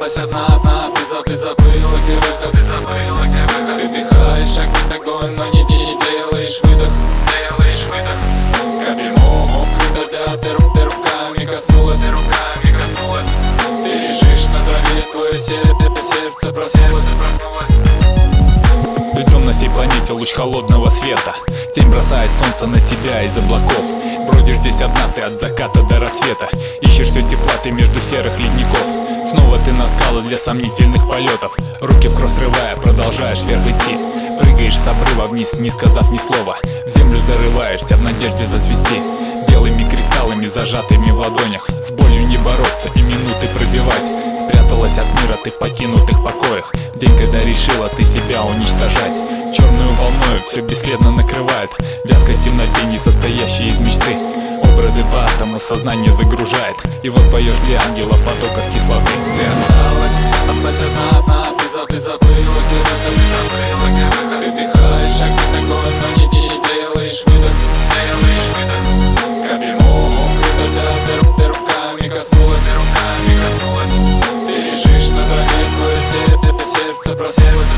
осталась одна, ты забыла, где выход, ты вдыхаешь огонь, но не делаешь выдох, капель мокрый дождя, ты руками коснулась, ты лежишь на траве, твое сердце проснулось. Идем на всей планете луч холодного света. Тень бросает солнце на тебя из облаков. Бродишь здесь одна ты от заката до рассвета. Ищешь все тепла ты между серых ледников. Снова ты на скалы для сомнительных полетов. Руки в кровь срывая, продолжаешь вверх идти. Прыгаешь с обрыва вниз, не сказав ни слова. В землю зарываешься в надежде зацвести. Белыми кристаллами, зажатыми в ладонях. С болью не бороться и минуты пробивать. Спряталась от мира ты в покинутых покоях. День, когда решила ты себя уничтожать. Черную волною все бесследно накрывает. Вязкой темноте, не состоящей из мечты. Образы по атому сознание загружает. И вот поешь для ангелов потоков кислоты. Ты осталась одна, ты забыла, где выход, ты вдыхаешь огонь, но не делаешь выдох, капель мокрый дождя, ты руками коснулась, ты лежишь на траве, твое сердце проснулось.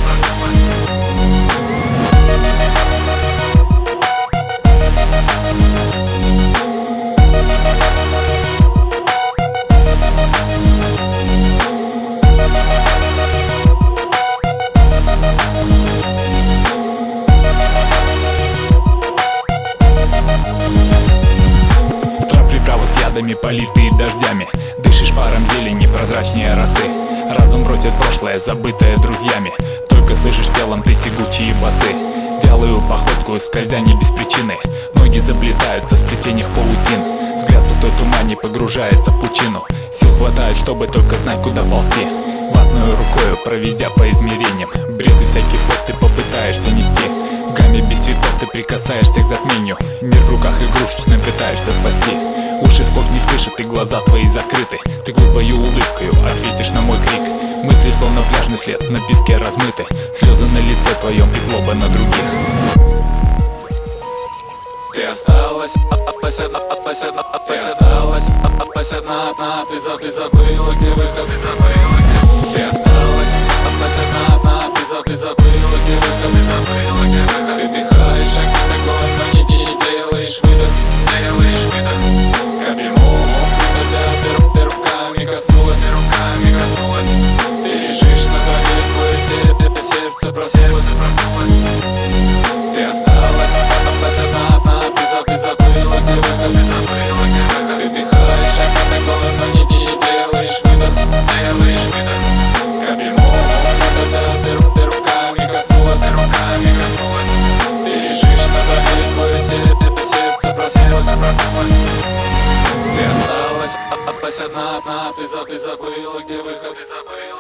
Политые дождями, дышишь паром зелени, прозрачнее росы. Разум бросит прошлое, забытое друзьями. Только слышишь телом ты тягучие басы. Вялую походку, скользяние без причины. Ноги заплетаются в сплетениях паутин. Взгляд пустой в тумане погружается в пучину. Сил хватает, чтобы только знать, куда ползти. Ватную рукою проведя по измерениям. Бред из всяких слов ты попытаешься нести. В гамме без цветов ты прикасаешься к затмению. Мир в руках игрушечным пытаешься спасти. Уши слов не слышат и глаза твои закрыты. Ты глупою улыбкою ответишь на мой крик. Мысли словно пляжный след на песке размыты. Слезы на лице твоем и злоба на других. Ты осталась одна, ты забыла, где выход, ты осталась одна, ты забыла, где выход, ты вдыхаешь огонь, но не делаешь выдох, капель мокрый дождя, ты руками коснулась, ты лежишь на траве, твое сердце проснулось. Ты осталась одна, ты забыла, где выход, ты вдыхаешь огонь, но не делаешь выдох, капель мокрый дождя, ты руками коснулась, ты лежишь на траве, твое сердце проснулось. Ты осталась одна, ты забыла, где выход,